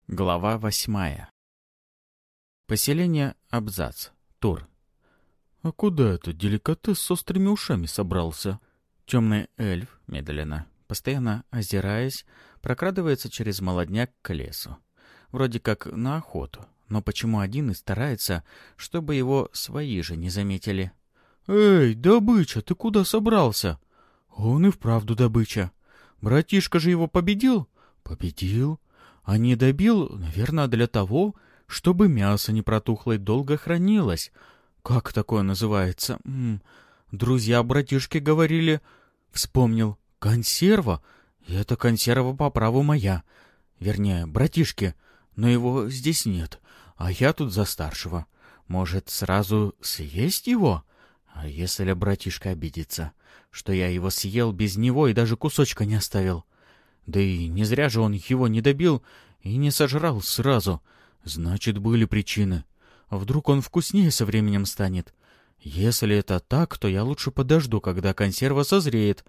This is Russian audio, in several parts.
Глава 8. Поселение Абзац. Тур. «А куда это деликатес с острыми ушами собрался?» Темный эльф, медленно, постоянно озираясь, прокрадывается через молодняк к лесу. Вроде как на охоту, но почему один и старается, чтобы его свои же не заметили? «Эй, добыча, ты куда собрался?» «Он и вправду добыча. Братишка же его победил?» «Победил. А не добил, наверное, для того, чтобы мясо не протухло и долго хранилось. Как такое называется? Друзья братишки говорили. Вспомнил. Консерва. И эта консерва по праву моя. Вернее, братишки. Но его здесь нет. А я тут за старшего. Может, сразу съесть его? А если братишка обидится, что я его съел без него и даже кусочка не оставил? Да и не зря же он его не добил и не сожрал сразу. Значит, были причины. А вдруг он вкуснее со временем станет? Если это так, то я лучше подожду, когда консерва созреет.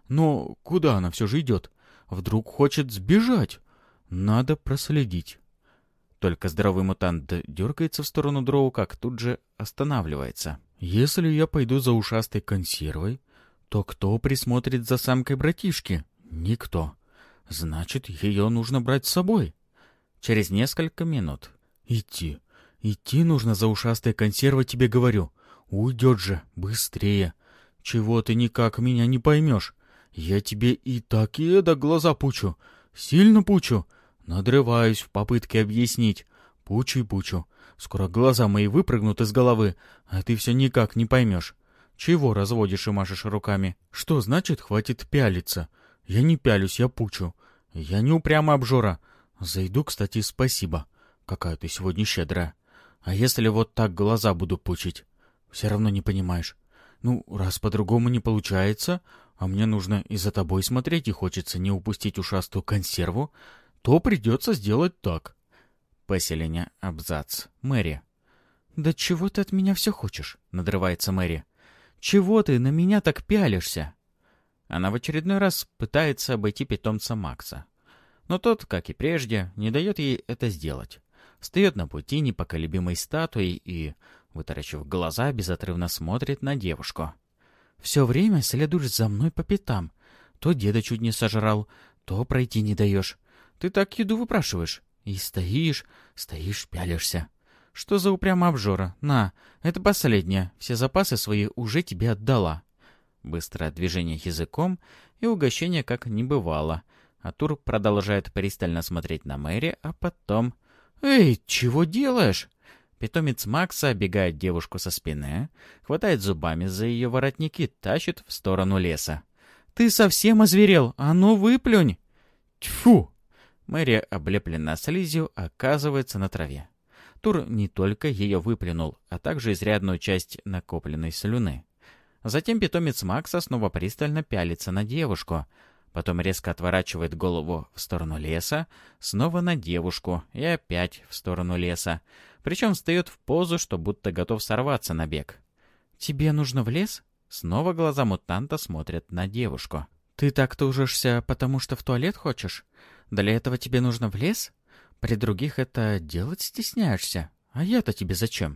Но куда она все же идет? Вдруг хочет сбежать? Надо проследить. Только здоровый мутант дергается в сторону дроу, как тут же останавливается. Если я пойду за ушастой консервой, то кто присмотрит за самкой братишки? Никто. Значит, ее нужно брать с собой. Через несколько минут. Идти нужно за ушастой консервой, тебе говорю. Уйдет же, быстрее. Чего ты никак меня не поймешь? Я тебе и так и эдак глаза пучу. Сильно пучу. Надрываюсь в попытке объяснить. Пучу и пучу. Скоро глаза мои выпрыгнут из головы, а ты все никак не поймешь. Чего разводишь и машешь руками? Что значит хватит пялиться? Я не пялюсь, я пучу. Я не упрямый обжора. Зайду, кстати, спасибо. Какая ты сегодня щедрая. А если вот так глаза буду пучить? Все равно не понимаешь. Ну, раз по-другому не получается, а мне нужно и за тобой смотреть, и хочется не упустить ушастую консерву, то придется сделать так. Поселение Абзац. Мэри. «Да чего ты от меня все хочешь?» — надрывается Мэри. «Чего ты на меня так пялишься?» Она в очередной раз пытается обойти питомца Макса. Но тот, как и прежде, не дает ей это сделать. Встает на пути непоколебимой статуей и, вытаращив глаза, безотрывно смотрит на девушку. «Все время следуешь за мной по пятам. То деда чуть не сожрал, то пройти не даешь. Ты так еду выпрашиваешь. И стоишь, пялишься. Что за упрямая обжора? На, это последнее. Все запасы свои уже тебе отдала». Быстрое движение языком, и угощение как не бывало. А Тур продолжает пристально смотреть на Мэри, а потом... «Эй, чего делаешь?» Питомец Макса оббегает девушку со спины, хватает зубами за ее воротники, тащит в сторону леса. «Ты совсем озверел? А ну выплюнь!» «Тьфу!» Мэри, облеплена слизью, оказывается на траве. Тур не только ее выплюнул, а также изрядную часть накопленной слюны. Затем питомец Макса снова пристально пялится на девушку, потом резко отворачивает голову в сторону леса, снова на девушку и опять в сторону леса, причем встает в позу, что будто готов сорваться на бег. «Тебе нужно в лес?» Снова глаза мутанта смотрят на девушку. «Ты так тужишься, потому что в туалет хочешь? Для этого тебе нужно в лес? При других это делать стесняешься. А я-то тебе зачем?»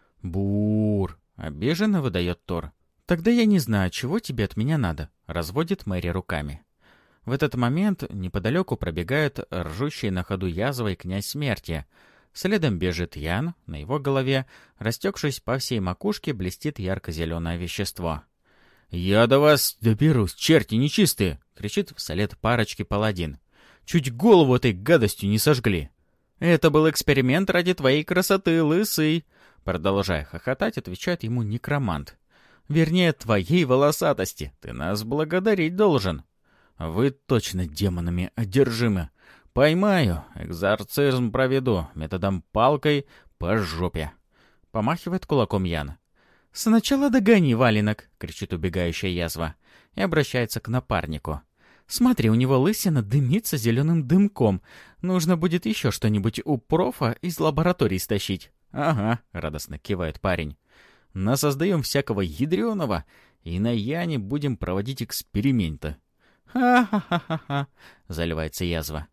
«Бур!» — обиженно выдает Тор. «Тогда я не знаю, чего тебе от меня надо», — разводит Мэри руками. В этот момент неподалеку пробегает ржущий на ходу язвой князь смерти. Следом бежит Ян, на его голове, растекшись по всей макушке, блестит ярко-зеленое вещество. «Я до вас доберусь, черти нечистые!» — кричит вслед парочке паладин. «Чуть голову этой гадостью не сожгли!» «Это был эксперимент ради твоей красоты, лысый!» Продолжая хохотать, отвечает ему некромант. «Вернее, твоей волосатости. Ты нас благодарить должен». «Вы точно демонами одержимы. Поймаю, экзорцизм проведу, методом палкой по жопе». Помахивает кулаком Ян. «Сначала догони, валенок!» — кричит убегающая язва. И обращается к напарнику. «Смотри, у него лысина дымится зеленым дымком. Нужно будет еще что-нибудь у профа из лаборатории стащить». «Ага», — радостно кивает парень. «Насоздаем всякого ядреного, и на Яне будем проводить эксперименты». «Ха-ха-ха-ха-ха!» — заливается язва.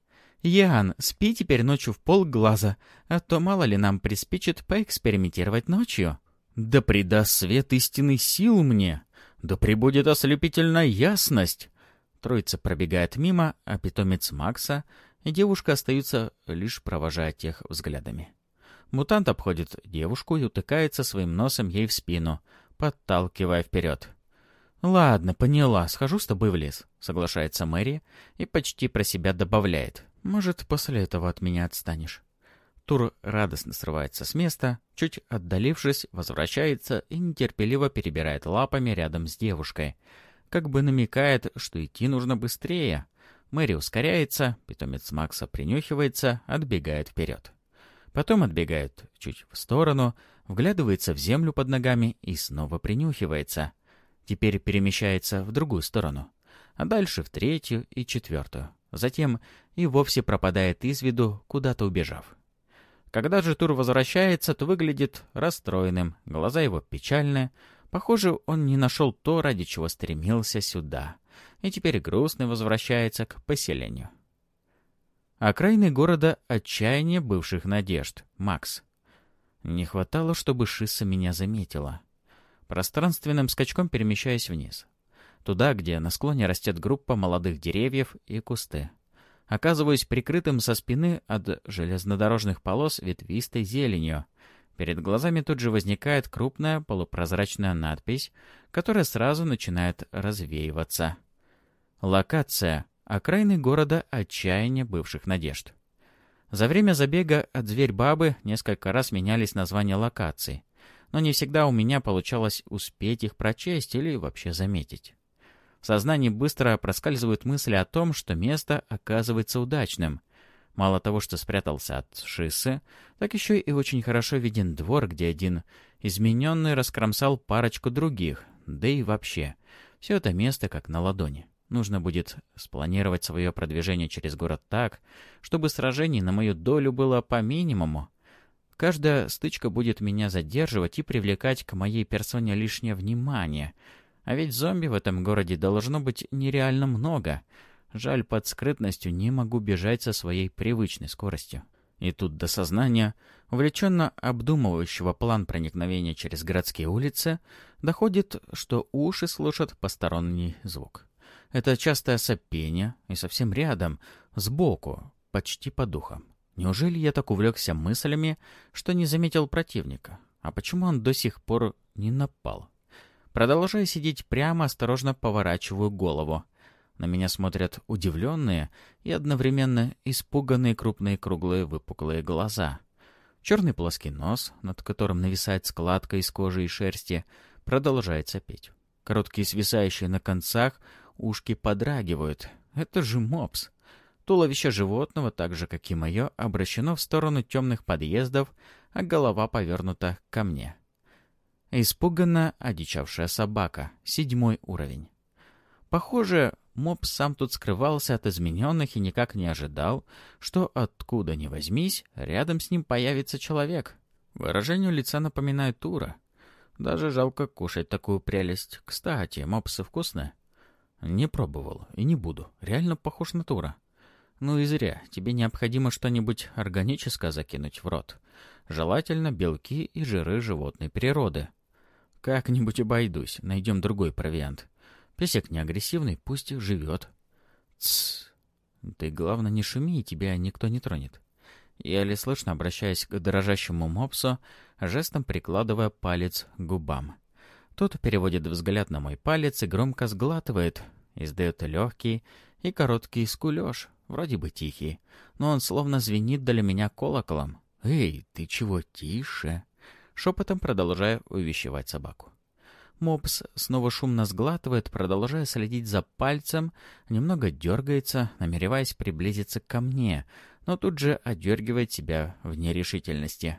«Ян, спи теперь ночью в полглаза, а то мало ли нам приспичит поэкспериментировать ночью». «Да придаст свет истинный сил мне! Да пребудет ослепительная ясность!» Троица пробегает мимо, а питомец Макса и девушка остаются, лишь провожая тех взглядами. Мутант обходит девушку и утыкается своим носом ей в спину, подталкивая вперед. «Ладно, поняла, схожу с тобой в лес», — соглашается Мэри и почти про себя добавляет. «Может, после этого от меня отстанешь». Тур радостно срывается с места, чуть отдалившись, возвращается и нетерпеливо перебирает лапами рядом с девушкой. Как бы намекает, что идти нужно быстрее. Мэри ускоряется, питомец Макса принюхивается, отбегает вперед. Потом отбегает чуть в сторону, вглядывается в землю под ногами и снова принюхивается. Теперь перемещается в другую сторону, а дальше в третью и четвертую. Затем и вовсе пропадает из виду, куда-то убежав. Когда же Тур возвращается, то выглядит расстроенным, глаза его печальны. Похоже, он не нашел то, ради чего стремился сюда, и теперь грустный возвращается к поселению. Окраины города — отчаяние бывших надежд. Макс. Не хватало, чтобы Шисса меня заметила. Пространственным скачком перемещаясь вниз. Туда, где на склоне растет группа молодых деревьев и кусты. Оказываюсь прикрытым со спины от железнодорожных полос ветвистой зеленью. Перед глазами тут же возникает крупная полупрозрачная надпись, которая сразу начинает развеиваться. Локация. Окраины города отчаяние бывших надежд. За время забега от Зверь-бабы несколько раз менялись названия локаций, но не всегда у меня получалось успеть их прочесть или вообще заметить. В сознании быстро проскальзывают мысли о том, что место оказывается удачным. Мало того, что спрятался от Шиссы, так еще и очень хорошо виден двор, где один измененный раскромсал парочку других, да и вообще. Все это место как на ладони. Нужно будет спланировать свое продвижение через город так, чтобы сражений на мою долю было по минимуму. Каждая стычка будет меня задерживать и привлекать к моей персоне лишнее внимание. А ведь зомби в этом городе должно быть нереально много. Жаль, под скрытностью не могу бежать со своей привычной скоростью. И тут до сознания, увлеченно обдумывающего план проникновения через городские улицы, доходит, что уши слышат посторонний звук. Это частое сопение, и совсем рядом, сбоку, почти по духам. Неужели я так увлекся мыслями, что не заметил противника? А почему он до сих пор не напал? Продолжая сидеть прямо, осторожно поворачиваю голову. На меня смотрят удивленные и одновременно испуганные крупные круглые выпуклые глаза. Черный плоский нос, над которым нависает складка из кожи и шерсти, продолжает сопеть. Короткие свисающие на концах ушки подрагивают. Это же мопс. Туловище животного, так же, как и мое, обращено в сторону темных подъездов, а голова повернута ко мне. Испуганно одичавшая собака. 7 уровень. Похоже, мопс сам тут скрывался от измененных и никак не ожидал, что откуда ни возьмись, рядом с ним появится человек. Выражение лица напоминает Тура. Даже жалко кушать такую прелесть. Кстати, мопсы вкусные? Не пробовал и не буду. Реально похож на Тура. Ну и зря. Тебе необходимо что-нибудь органическое закинуть в рот. Желательно белки и жиры животной природы. Как-нибудь обойдусь. Найдем другой провиант. Песик не агрессивный, пусть живет. Тссс. Ты, главное, не шуми, и тебя никто не тронет. Еле слышно, обращаясь к дрожащему мопсу, жестом прикладывая палец к губам. Тот переводит взгляд на мой палец и громко сглатывает, издает легкий и короткий скулеж, вроде бы тихий, но он словно звенит для меня колоколом. «Эй, ты чего, тише?» Шепотом продолжая увещевать собаку. Мопс снова шумно сглатывает, продолжая следить за пальцем, немного дергается, намереваясь приблизиться ко мне, но тут же одергивает себя в нерешительности.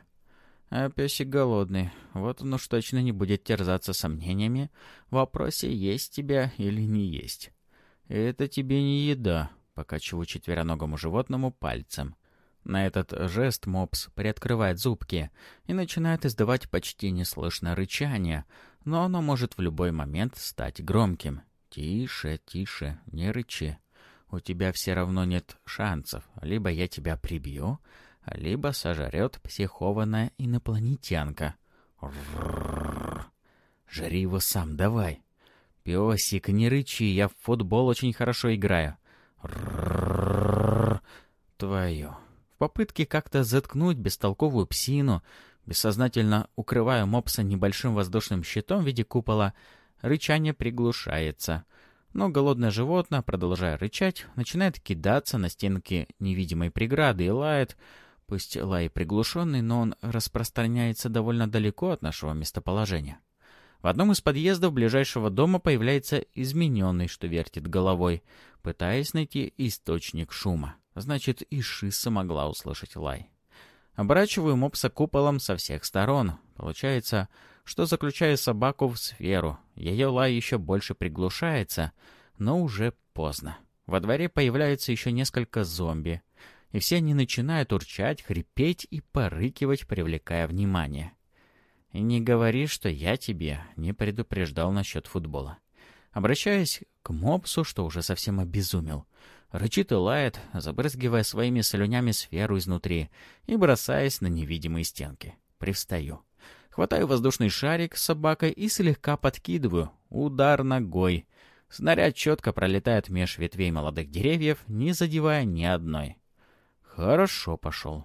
А песик голодный, вот он уж точно не будет терзаться сомнениями в вопросе, есть тебя или не есть. «Это тебе не еда», — покачиваю четвероногому животному пальцем. На этот жест мопс приоткрывает зубки и начинает издавать почти неслышное рычание, но оно может в любой момент стать громким. «Тише, тише, не рычи». у тебя все равно нет шансов. Либо я тебя прибью, либо сожрет психованная инопланетянка. Жри его сам, давай. Песик, не рычи, я в футбол очень хорошо играю. Твою. В попытке как-то заткнуть бестолковую псину, бессознательно укрываю мопса небольшим воздушным щитом в виде купола, рычание приглушается. Но голодное животное, продолжая рычать, начинает кидаться на стенки невидимой преграды и лает. Пусть лай приглушенный, но он распространяется довольно далеко от нашего местоположения. В одном из подъездов ближайшего дома появляется измененный, что вертит головой, пытаясь найти источник шума. Значит, и Шисса могла услышать лай. Оборачиваю мопса куполом со всех сторон. Получается, что заключаю собаку в сферу. Ее лай еще больше приглушается, но уже поздно. Во дворе появляются еще несколько зомби, и все они начинают урчать, хрипеть и порыкивать, привлекая внимание. И не говори, что я тебе не предупреждал насчет футбола. Обращаясь к мопсу, что уже совсем обезумел, рычит и лает, забрызгивая своими слюнями сферу изнутри и бросаясь на невидимые стенки. Привстаю. Хватаю воздушный шарик с собакой и слегка подкидываю. Удар ногой. Снаряд четко пролетает меж ветвей молодых деревьев, не задевая ни одной. Хорошо пошел.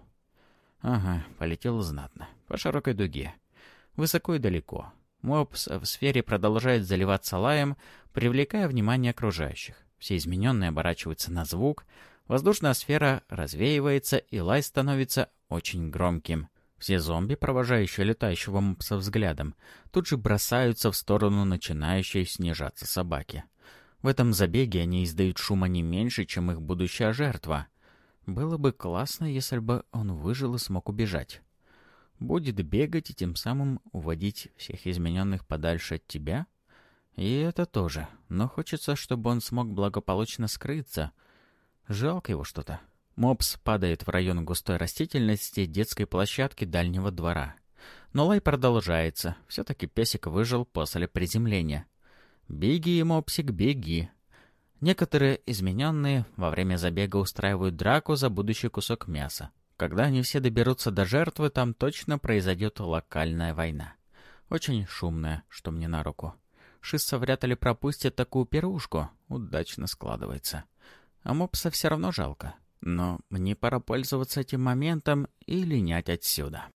Ага, полетел знатно. По широкой дуге. Высоко и далеко. Мопс в сфере продолжает заливаться лаем, привлекая внимание окружающих. Все измененные оборачиваются на звук, воздушная сфера развеивается, и лай становится очень громким. Все зомби, провожающие летающего мопса взглядом, тут же бросаются в сторону начинающей снижаться собаки. В этом забеге они издают шума не меньше, чем их будущая жертва. Было бы классно, если бы он выжил и смог убежать. Будет бегать и тем самым уводить всех измененных подальше от тебя? И это тоже. Но хочется, чтобы он смог благополучно скрыться. Жалко его что-то. Мопс падает в район густой растительности детской площадки дальнего двора. Но лай продолжается. Все-таки песик выжил после приземления. Беги, мопсик, беги. Некоторые измененные во время забега устраивают драку за будущий кусок мяса. Когда они все доберутся до жертвы, там точно произойдет локальная война. Очень шумная, что мне на руку. Шисса вряд ли пропустит такую пирушку. Удачно складывается. А мопса все равно жалко. Но мне пора пользоваться этим моментом и линять отсюда.